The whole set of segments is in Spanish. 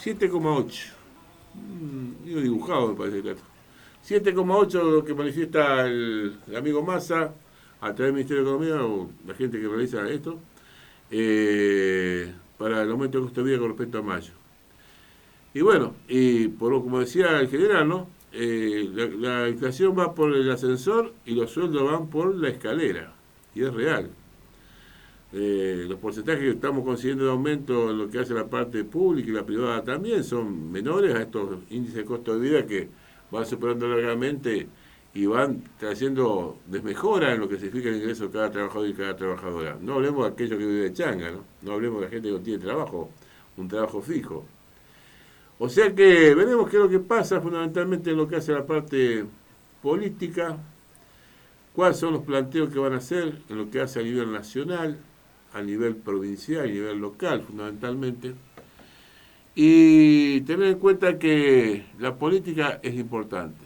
7,8. Digo dibujado, me parece el dato. 7,8 lo que manifiesta el amigo Massa a través del Ministerio de Economía o la gente que realiza esto para el aumento del costo de vida con respecto a mayo. Y bueno, y por lo como decía el general, ¿no? La inflación va por el ascensor y los sueldos van por la escalera. Y es real. Los porcentajes que estamos consiguiendo de aumento en lo que hace la parte pública y la privada también son menores a estos índices de costo de vida que van superando largamente y van trayendo desmejora en lo que significa el ingreso de cada trabajador y cada trabajadora. No hablemos de aquellos que viven de changa, no hablemos de la gente que no tiene trabajo, un trabajo fijo. O sea que veremos qué es lo que pasa fundamentalmente en lo que hace la parte política, cuáles son los planteos que van a hacer en lo que hace a nivel nacional, a nivel provincial y a nivel local fundamentalmente. Y tener en cuenta que la política es importante.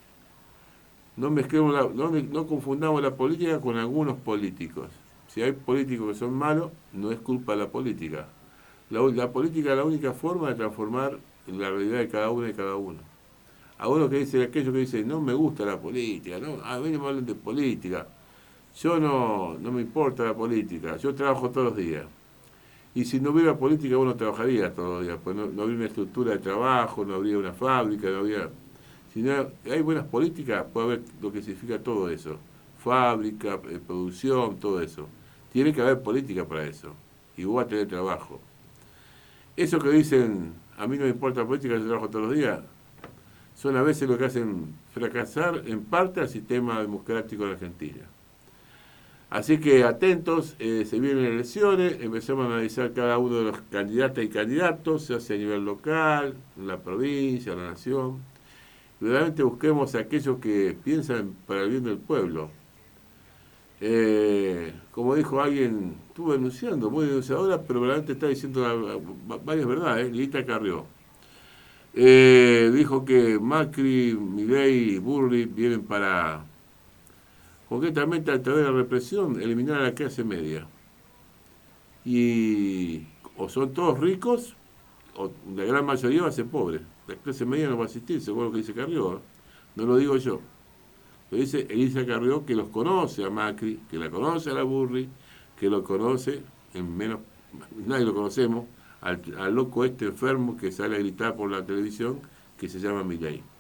No confundamos la política con algunos políticos. Si hay políticos que son malos, no es culpa de la política. La política es la única forma de transformar la realidad de cada uno y cada uno. A uno que dice, aquello que dice, no me gusta la política, no, a mí no me hablan de política. Yo no me importa la política, yo trabajo todos los días. Y si no hubiera política, uno trabajaría todos los días, pues no habría una estructura de trabajo, no habría una fábrica, no habría... Si no hay buenas políticas, puede haber lo que significa todo eso. Fábrica, producción, todo eso. Tiene que haber política para eso. Y vos vas a tener trabajo. Eso que dicen, a mí no me importa la política, yo trabajo todos los días, son a veces lo que hacen fracasar en parte al sistema democrático de la Argentina. Así que atentos, se vienen elecciones, empecemos a analizar cada uno de los candidatas y candidatos, se hace a nivel local, en la provincia, en la nación. Realmente busquemos a aquellos que piensan para el bien del pueblo. Como dijo alguien, estuvo denunciando, muy denunciadora, pero realmente está diciendo varias verdades, Lilita Carrió. Dijo que Macri, Milei y Burri vienen para, concretamente a través de la represión, eliminar a la clase media. Y o son todos ricos, o la gran mayoría va a ser pobre. La clase media no va a existir, según lo que dice Carrió. No lo digo yo. Lo dice Elisa Carrió, que los conoce a Macri, que la conoce a la Burri, que lo conoce, en menos, nadie lo conocemos, al loco este enfermo que sale a gritar por la televisión, que se llama Milei.